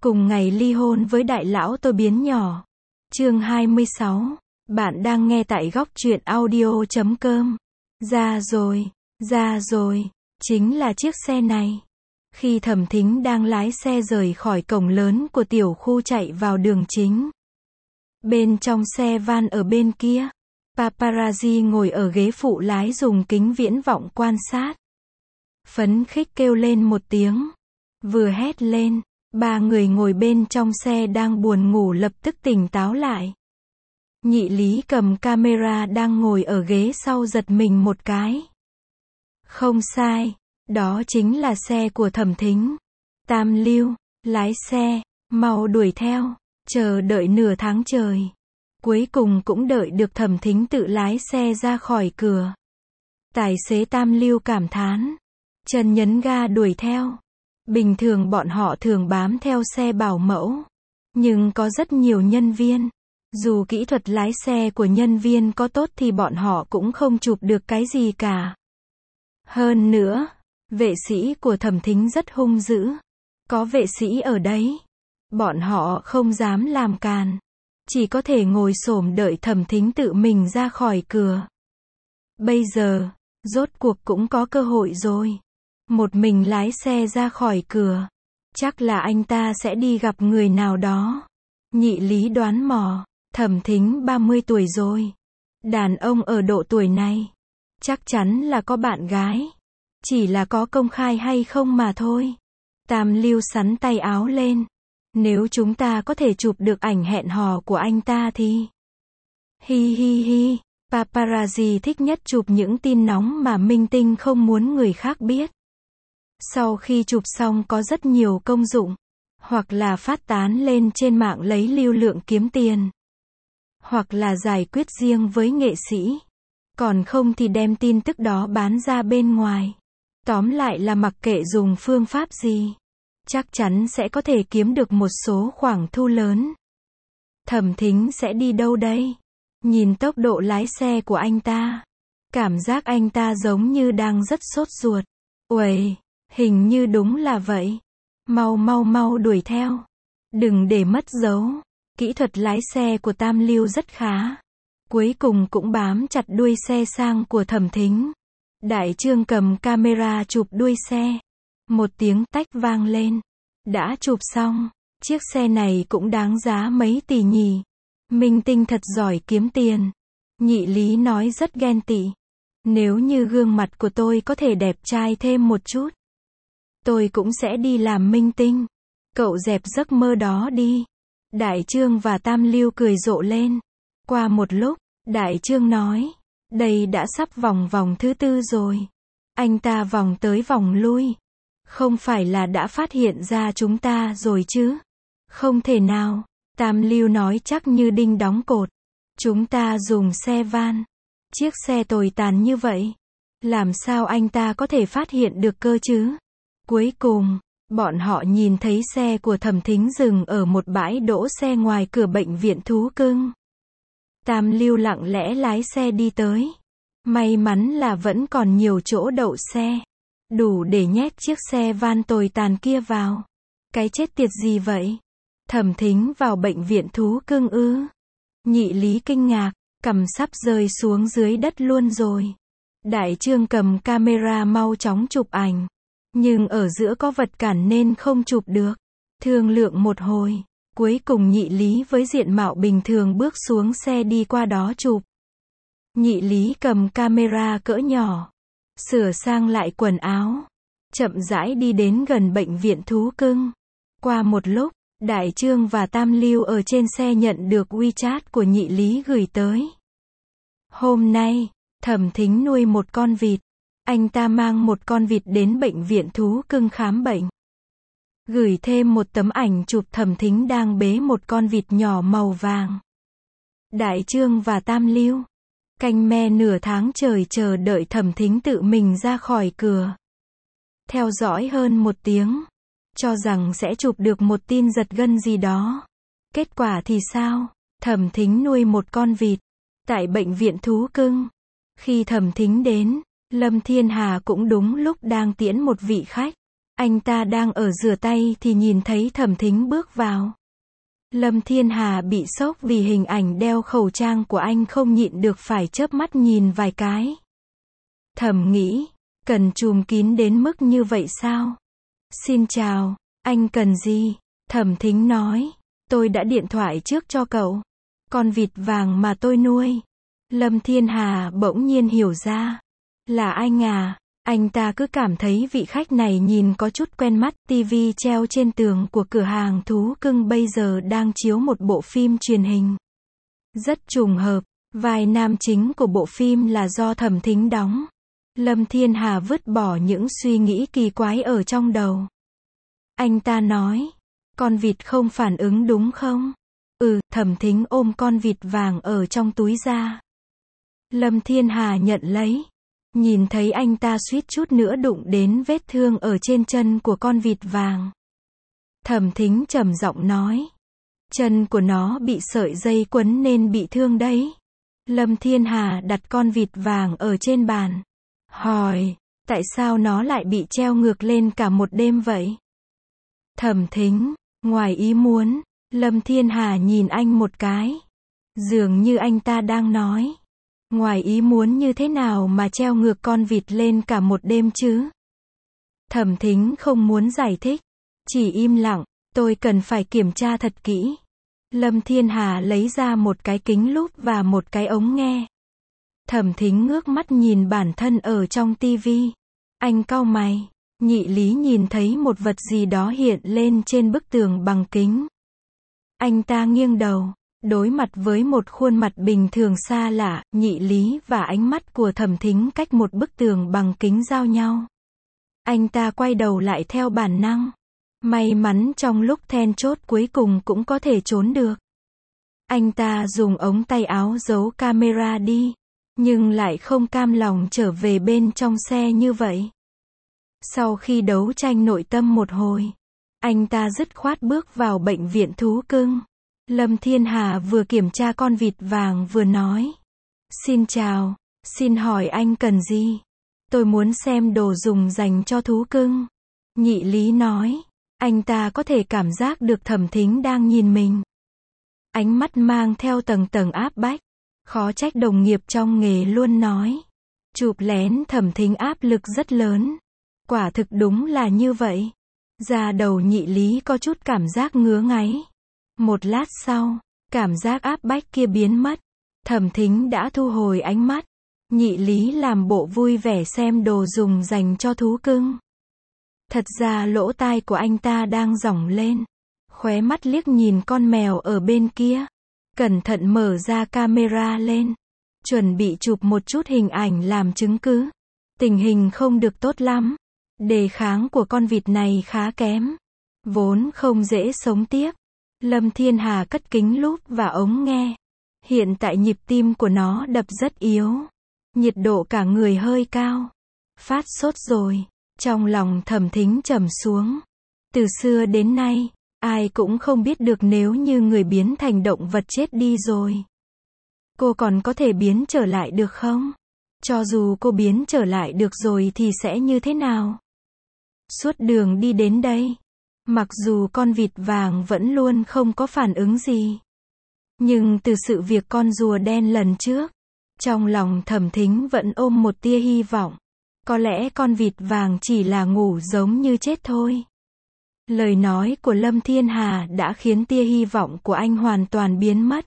Cùng ngày ly hôn với đại lão tôi biến nhỏ. Chương 26. Bạn đang nghe tại góc truyện audio.com. Ra rồi, chính là chiếc xe này. Khi Thẩm Thính đang lái xe rời khỏi cổng lớn của tiểu khu chạy vào đường chính. Bên trong xe van ở bên kia, paparazzi ngồi ở ghế phụ lái dùng kính viễn vọng quan sát. Phấn khích kêu lên một tiếng. Vừa hét lên, ba người ngồi bên trong xe đang buồn ngủ lập tức tỉnh táo lại. Nhị Lý cầm camera đang ngồi ở ghế sau giật mình một cái. Không sai, đó chính là xe của Thẩm Thính. Tam Lưu, lái xe, mau đuổi theo, chờ đợi nửa tháng trời. Cuối cùng cũng đợi được Thẩm Thính tự lái xe ra khỏi cửa. Tài xế Tam Lưu cảm thán, chân nhấn ga đuổi theo. Bình thường bọn họ thường bám theo xe bảo mẫu. Nhưng có rất nhiều nhân viên. Dù kỹ thuật lái xe của nhân viên có tốt thì bọn họ cũng không chụp được cái gì cả. Hơn nữa, vệ sĩ của Thẩm Thính rất hung dữ. Có vệ sĩ ở đấy, bọn họ không dám làm càn. Chỉ có thể ngồi xổm đợi Thẩm Thính tự mình ra khỏi cửa. Bây giờ, rốt cuộc cũng có cơ hội rồi. Một mình lái xe ra khỏi cửa. Chắc là anh ta sẽ đi gặp người nào đó. Nhị Lý đoán mò, Thẩm Thính 30 tuổi rồi. Đàn ông ở độ tuổi này, chắc chắn là có bạn gái. Chỉ là có công khai hay không mà thôi. Tam Lưu sắn tay áo lên. Nếu chúng ta có thể chụp được ảnh hẹn hò của anh ta thì... Hi, paparazzi thích nhất chụp những tin nóng mà minh tinh không muốn người khác biết. Sau khi chụp xong có rất nhiều công dụng. Hoặc là phát tán lên trên mạng lấy lưu lượng kiếm tiền. Hoặc là giải quyết riêng với nghệ sĩ. Còn không thì đem tin tức đó bán ra bên ngoài. Tóm lại là mặc kệ dùng phương pháp gì, chắc chắn sẽ có thể kiếm được một số khoản thu lớn. Thẩm Thính sẽ đi đâu đây? Nhìn tốc độ lái xe của anh ta, cảm giác anh ta giống như đang rất sốt ruột. Uầy, hình như đúng là vậy. Mau đuổi theo. Đừng để mất dấu. Kỹ thuật lái xe của Tam Lưu rất khá. Cuối cùng cũng bám chặt đuôi xe sang của Thẩm Thính. Đại Trương cầm camera chụp đuôi xe. Một tiếng tách vang lên. Đã chụp xong. Chiếc xe này cũng đáng giá mấy tỷ nhỉ. Minh tinh thật giỏi kiếm tiền. Nhị Lý nói rất ghen tị. Nếu như gương mặt của tôi có thể đẹp trai thêm một chút, tôi cũng sẽ đi làm minh tinh. Cậu dẹp giấc mơ đó đi. Đại Trương và Tam Lưu cười rộ lên. Qua một lúc, Đại Trương nói, đây đã sắp vòng thứ 4 rồi. Anh ta vòng tới vòng lui. Không phải là đã phát hiện ra chúng ta rồi chứ? Không thể nào. Tam Lưu nói chắc như đinh đóng cột. Chúng ta dùng xe van. Chiếc xe tồi tàn như vậy. Làm sao anh ta có thể phát hiện được cơ chứ? Cuối cùng, bọn họ nhìn thấy xe của Thẩm Thính dừng ở một bãi đỗ xe ngoài cửa bệnh viện thú cưng. Tam Lưu lặng lẽ lái xe đi tới. May mắn là vẫn còn nhiều chỗ đậu xe. Đủ để nhét chiếc xe van tồi tàn kia vào. Cái chết tiệt gì vậy? Thẩm Thính vào bệnh viện thú cưng ư? Nhị Lý kinh ngạc, cằm sắp rơi xuống dưới đất luôn rồi. Đại Trương cầm camera mau chóng chụp ảnh. Nhưng ở giữa có vật cản nên không chụp được. Thương lượng một hồi. Cuối cùng Nhị Lý với diện mạo bình thường bước xuống xe đi qua đó chụp. Nhị Lý cầm camera cỡ nhỏ. Sửa sang lại quần áo. Chậm rãi đi đến gần bệnh viện thú cưng. Qua một lúc, Đại Trương và Tam Lưu ở trên xe nhận được WeChat của Nhị Lý gửi tới. Hôm nay, Thẩm Thính nuôi một con vịt. Anh ta mang một con vịt đến bệnh viện thú cưng khám bệnh. Gửi thêm một tấm ảnh chụp Thẩm Thính đang bế một con vịt nhỏ màu vàng. Đại Trương và Tam Lưu canh me nửa tháng trời chờ đợi Thẩm Thính tự mình ra khỏi cửa. Theo dõi hơn một tiếng. Cho rằng sẽ chụp được một tin giật gân gì đó. Kết quả thì sao? Thẩm Thính nuôi một con vịt. Tại bệnh viện thú cưng. Khi Thẩm Thính đến, Lâm Thiên Hà cũng đúng lúc đang tiễn một vị khách. Anh ta đang ở rửa tay thì nhìn thấy Thẩm Thính bước vào. Lâm Thiên Hà bị sốc vì hình ảnh đeo khẩu trang của anh, không nhịn được phải chớp mắt nhìn vài cái. Thầm nghĩ, cần trùm kín đến mức như vậy sao? Xin chào, anh cần gì? Thẩm Thính nói, tôi đã điện thoại trước cho cậu. Con vịt vàng mà tôi nuôi. Lâm Thiên Hà bỗng nhiên hiểu ra. Là anh à? Anh ta cứ cảm thấy vị khách này nhìn có chút quen mắt. TV treo trên tường của cửa hàng thú cưng bây giờ đang chiếu một bộ phim truyền hình. Rất trùng hợp, vai nam chính của bộ phim là do Thẩm Thính đóng. Lâm Thiên Hà vứt bỏ những suy nghĩ kỳ quái ở trong đầu. Anh ta nói, con vịt không phản ứng đúng không? Thẩm Thính ôm con vịt vàng ở trong túi ra. Lâm Thiên Hà nhận lấy. Nhìn thấy anh ta suýt chút nữa đụng đến vết thương ở trên chân của con vịt vàng. Thẩm Thính trầm giọng nói, chân của nó bị sợi dây quấn nên bị thương đấy. Lâm Thiên Hà đặt con vịt vàng ở trên bàn. Hỏi, tại sao nó lại bị treo ngược lên cả một đêm vậy? Thẩm Thính, ngoài ý muốn. Lâm Thiên Hà nhìn anh một cái. Dường như anh ta đang nói, ngoài ý muốn như thế nào mà treo ngược con vịt lên cả một đêm chứ? Thẩm Thính không muốn giải thích, chỉ im lặng, tôi cần phải kiểm tra thật kỹ. Lâm Thiên Hà lấy ra một cái kính lúp và một cái ống nghe. Thẩm Thính ngước mắt nhìn bản thân ở trong tivi. Anh cau mày. Nhị Lý nhìn thấy một vật gì đó hiện lên trên bức tường bằng kính. Anh ta nghiêng đầu, đối mặt với một khuôn mặt bình thường xa lạ. Nhị Lý và ánh mắt của Thẩm Thính cách một bức tường bằng kính giao nhau. Anh ta quay đầu lại theo bản năng. May mắn trong lúc then chốt cuối cùng cũng có thể trốn được. Anh ta dùng ống tay áo giấu camera đi, nhưng lại không cam lòng trở về bên trong xe như vậy. Sau khi đấu tranh nội tâm một hồi, anh ta dứt khoát bước vào bệnh viện thú cưng. Lâm Thiên Hà vừa kiểm tra con vịt vàng vừa nói, xin chào, xin hỏi anh cần gì? Tôi muốn xem đồ dùng dành cho thú cưng. Nhị Lý nói, anh ta có thể cảm giác được Thẩm Thính đang nhìn mình. Ánh mắt mang theo tầng tầng áp bách. Khó trách đồng nghiệp trong nghề luôn nói, chụp lén Thẩm Thính áp lực rất lớn. Quả thực đúng là như vậy. Da đầu Nhị Lý có chút cảm giác ngứa ngáy. Một lát sau, cảm giác áp bách kia biến mất. Thẩm Thính đã thu hồi ánh mắt. Nhị Lý làm bộ vui vẻ xem đồ dùng dành cho thú cưng. Thật ra lỗ tai của anh ta đang dỏng lên. Khóe mắt liếc nhìn con mèo ở bên kia. Cẩn thận mở ra camera lên. Chuẩn bị chụp một chút hình ảnh làm chứng cứ. Tình hình không được tốt lắm. Đề kháng của con vịt này khá kém. Vốn không dễ sống tiếp. Lâm Thiên Hà cất kính lúp và ống nghe. Hiện tại nhịp tim của nó đập rất yếu. Nhiệt độ cả người hơi cao. Phát sốt rồi. Trong lòng Thẩm Thính trầm xuống. Từ xưa đến nay, ai cũng không biết được nếu như người biến thành động vật chết đi rồi, cô còn có thể biến trở lại được không? Cho dù cô biến trở lại được rồi thì sẽ như thế nào? Suốt đường đi đến đây, mặc dù con vịt vàng vẫn luôn không có phản ứng gì, nhưng từ sự việc con rùa đen lần trước, trong lòng Thẩm Thính vẫn ôm một tia hy vọng. Có lẽ con vịt vàng chỉ là ngủ giống như chết thôi. Lời nói của Lâm Thiên Hà đã khiến tia hy vọng của anh hoàn toàn biến mất.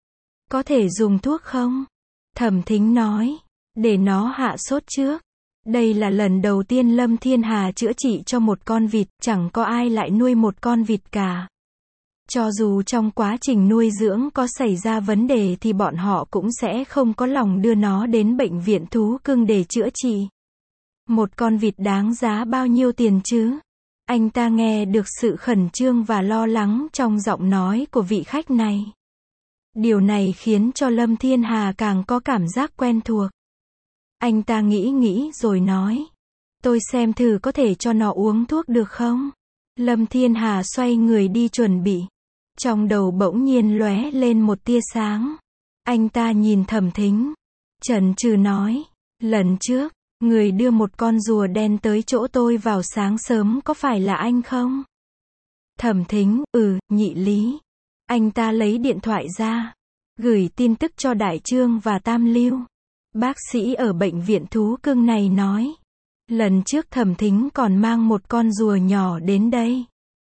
Có thể dùng thuốc không? Thẩm Thính nói, để nó hạ sốt trước. Đây là lần đầu tiên Lâm Thiên Hà chữa trị cho một con vịt, chẳng có ai lại nuôi một con vịt cả. Cho dù trong quá trình nuôi dưỡng có xảy ra vấn đề thì bọn họ cũng sẽ không có lòng đưa nó đến bệnh viện thú cưng để chữa trị. Một con vịt đáng giá bao nhiêu tiền chứ? Anh ta nghe được sự khẩn trương và lo lắng trong giọng nói của vị khách này. Điều này khiến cho Lâm Thiên Hà càng có cảm giác quen thuộc. Anh ta nghĩ rồi nói, tôi xem thử có thể cho nó uống thuốc được không? Lâm Thiên Hà xoay người đi chuẩn bị. Trong đầu bỗng nhiên lóe lên một tia sáng. Anh ta nhìn Thẩm Thính, chần chừ nói, lần trước, Người đưa một con rùa đen tới chỗ tôi vào sáng sớm có phải là anh không? Thẩm Thính, Nhị Lý. Anh ta lấy điện thoại ra, gửi tin tức cho Đại Trương và Tam Lưu. Bác sĩ ở bệnh viện thú cưng này nói, lần trước Thẩm Thính còn mang một con rùa nhỏ đến đây.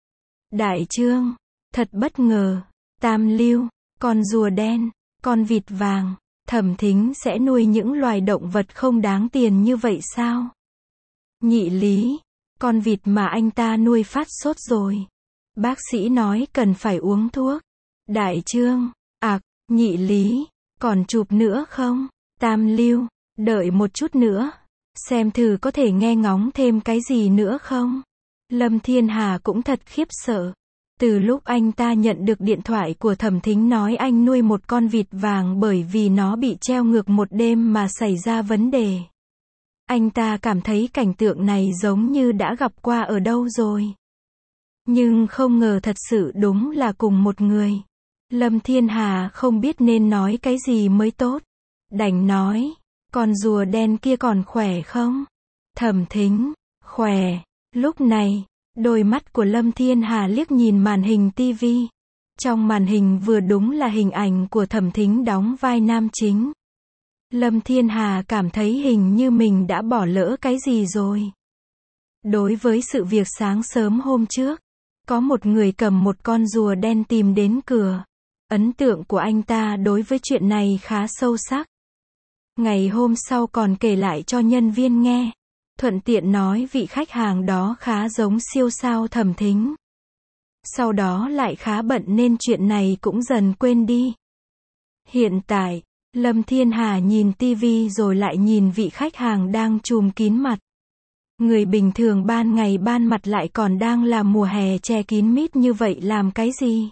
Đại Trương, thật bất ngờ. Tam Lưu, con rùa đen, con vịt vàng, Thẩm Thính sẽ nuôi những loài động vật không đáng tiền như vậy sao? Nhị Lý, con vịt mà anh ta nuôi phát sốt rồi. Bác sĩ nói cần phải uống thuốc. Đại Trương, Nhị Lý, còn chụp nữa không? Tam Lưu, đợi một chút nữa, xem thử có thể nghe ngóng thêm cái gì nữa không? Lâm Thiên Hà cũng thật khiếp sợ. Từ lúc anh ta nhận được điện thoại của Thẩm Thính nói anh nuôi một con vịt vàng bởi vì nó bị treo ngược một đêm mà xảy ra vấn đề. Anh ta cảm thấy cảnh tượng này giống như đã gặp qua ở đâu rồi. Nhưng không ngờ thật sự đúng là cùng một người. Lâm Thiên Hà không biết nên nói cái gì mới tốt. Đành nói, con rùa đen kia còn khỏe không? Thẩm Thính, khỏe. Lúc này, đôi mắt của Lâm Thiên Hà liếc nhìn màn hình tivi. Trong màn hình vừa đúng là hình ảnh của Thẩm Thính đóng vai nam chính. Lâm Thiên Hà cảm thấy hình như mình đã bỏ lỡ cái gì rồi. Đối với sự việc sáng sớm hôm trước, có một người cầm một con rùa đen tìm đến cửa. Ấn tượng của anh ta đối với chuyện này khá sâu sắc. Ngày hôm sau còn kể lại cho nhân viên nghe. Thuận tiện nói vị khách hàng đó khá giống siêu sao Thẩm Thính. Sau đó lại khá bận nên chuyện này cũng dần quên đi. Hiện tại, Lâm Thiên Hà nhìn tivi rồi lại nhìn vị khách hàng đang trùm kín mặt. Người bình thường ban ngày ban mặt lại còn đang là mùa hè che kín mít như vậy làm cái gì?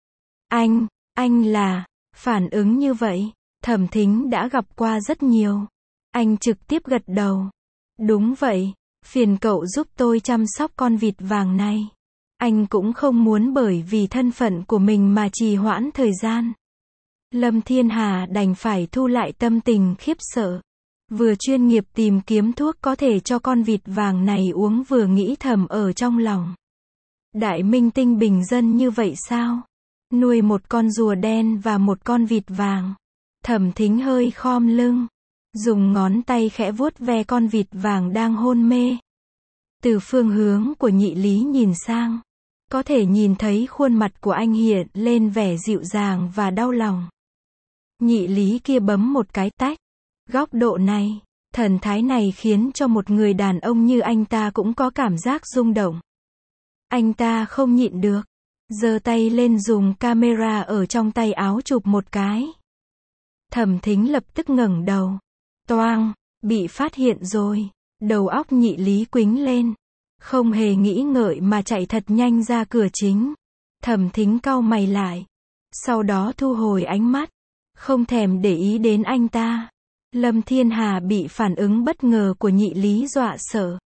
Anh là, phản ứng như vậy, Thẩm Thính đã gặp qua rất nhiều. Anh trực tiếp gật đầu. Đúng vậy, phiền cậu giúp tôi chăm sóc con vịt vàng này. Anh cũng không muốn bởi vì thân phận của mình mà trì hoãn thời gian. Lâm Thiên Hà đành phải thu lại tâm tình khiếp sợ. Vừa chuyên nghiệp tìm kiếm thuốc có thể cho con vịt vàng này uống vừa nghĩ thầm ở trong lòng. Đại minh tinh bình dân như vậy sao? Nuôi một con rùa đen và một con vịt vàng. Thẩm Thính hơi khom lưng, dùng ngón tay khẽ vuốt ve con vịt vàng đang hôn mê. Từ phương hướng của Nhị Lý nhìn sang, có thể nhìn thấy khuôn mặt của anh hiện lên vẻ dịu dàng và đau lòng. Nhị Lý kia bấm một cái tách. Góc độ này, thần thái này khiến cho một người đàn ông như anh ta cũng có cảm giác rung động. Anh ta không nhịn được, giơ tay lên dùng camera ở trong tay áo chụp một cái. Thẩm Thính lập tức ngẩng đầu. Toang, bị phát hiện rồi. Đầu óc Nhị Lý quĩnh lên. Không hề nghĩ ngợi mà chạy thật nhanh ra cửa chính. Thẩm Thính cau mày lại. Sau đó thu hồi ánh mắt. Không thèm để ý đến anh ta. Lâm Thiên Hà bị phản ứng bất ngờ của Nhị Lý dọa sợ.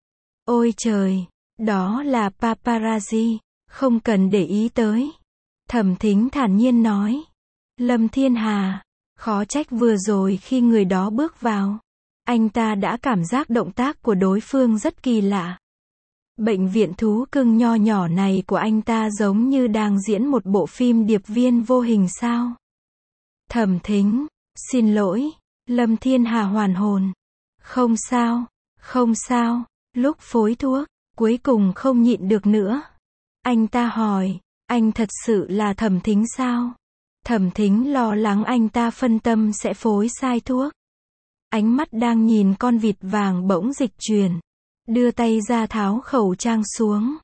Ôi trời, đó là paparazzi, không cần để ý tới. Thẩm Thính thản nhiên nói. Lâm Thiên Hà, khó trách vừa rồi khi người đó bước vào, anh ta đã cảm giác động tác của đối phương rất kỳ lạ. Bệnh viện thú cưng nho nhỏ này của anh ta giống như đang diễn một bộ phim điệp viên vô hình sao? Thẩm Thính, xin lỗi. Lâm Thiên Hà hoàn hồn. Không sao, không sao. Lúc phối thuốc, cuối cùng không nhịn được nữa. Anh ta hỏi, anh thật sự là Thẩm Thính sao? Thẩm Thính lo lắng anh ta phân tâm sẽ phối sai thuốc. Ánh mắt đang nhìn con vịt vàng bỗng dịch chuyển. Đưa tay ra tháo khẩu trang xuống.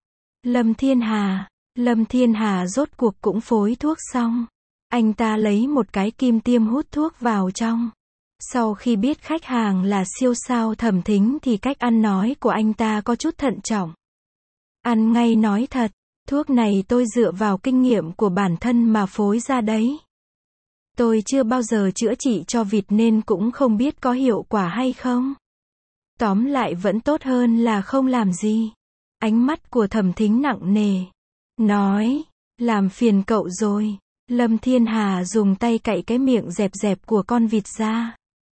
Lâm Thiên Hà rốt cuộc cũng phối thuốc xong. Anh ta lấy một cái kim tiêm hút thuốc vào trong. Sau khi biết khách hàng là siêu sao Thẩm Thính thì cách ăn nói của anh ta có chút thận trọng. Ăn ngay nói thật, thuốc này tôi dựa vào kinh nghiệm của bản thân mà phối ra đấy. Tôi chưa bao giờ chữa trị cho vịt nên cũng không biết có hiệu quả hay không. Tóm lại vẫn tốt hơn là không làm gì. Ánh mắt của Thẩm Thính nặng nề. Nói, làm phiền cậu rồi. Lâm Thiên Hà dùng tay cạy cái miệng dẹp dẹp của con vịt ra.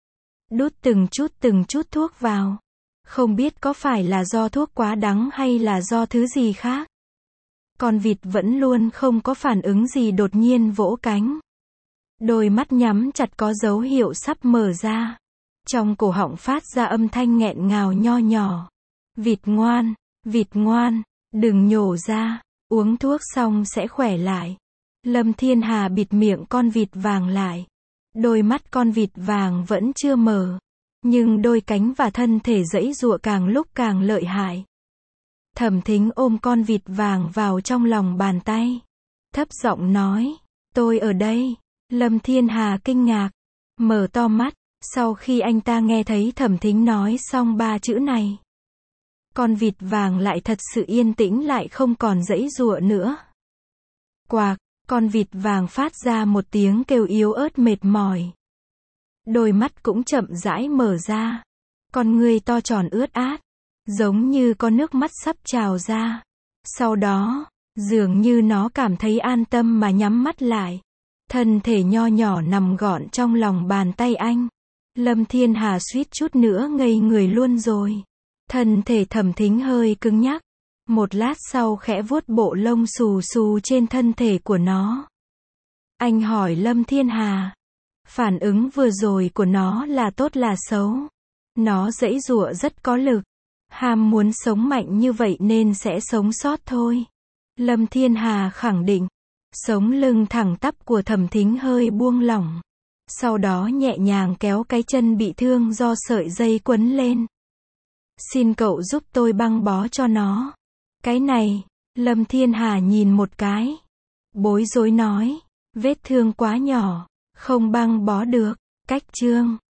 đút từng chút thuốc vào. Không biết có phải là do thuốc quá đắng hay là do thứ gì khác. Con vịt vẫn luôn không có phản ứng gì, đột nhiên vỗ cánh. Đôi mắt nhắm chặt có dấu hiệu sắp mở ra. Trong cổ họng phát ra âm thanh nghẹn ngào nho nhỏ. Vịt ngoan, đừng nhổ ra, uống thuốc xong sẽ khỏe lại. Lâm Thiên Hà bịt miệng con vịt vàng lại. Đôi mắt con vịt vàng vẫn chưa mở, nhưng đôi cánh và thân thể giãy giụa càng lúc càng lợi hại. Thẩm Thính ôm con vịt vàng vào trong lòng bàn tay, thấp giọng nói, tôi ở đây. Lâm Thiên Hà kinh ngạc, mở to mắt, sau khi anh ta nghe thấy Thẩm Thính nói xong 3 chữ này. Con vịt vàng lại thật sự yên tĩnh lại không còn giãy giụa nữa. Quạc, con vịt vàng phát ra một tiếng kêu yếu ớt mệt mỏi. Đôi mắt cũng chậm rãi mở ra. Con ngươi to tròn ướt át, giống như có nước mắt sắp trào ra. Sau đó, dường như nó cảm thấy an tâm mà nhắm mắt lại. Thân thể nho nhỏ nằm gọn trong lòng bàn tay anh. Lâm Thiên Hà suýt chút nữa ngây người luôn rồi. Thân thể Thẩm Thính hơi cứng nhắc. Một lát sau khẽ vuốt bộ lông xù xù trên thân thể của nó. Anh hỏi Lâm Thiên Hà, phản ứng vừa rồi của nó là tốt là xấu? Nó giãy giụa rất có lực, ham muốn sống mạnh như vậy nên sẽ sống sót thôi. Lâm Thiên Hà khẳng định. Sống lưng thẳng tắp của Thẩm Thính hơi buông lỏng. Sau đó nhẹ nhàng kéo cái chân bị thương do sợi dây quấn lên. Xin cậu giúp tôi băng bó cho nó. Cái này, Lâm Thiên Hà nhìn một cái. Bối rối nói, vết thương quá nhỏ, không băng bó được. Cách chương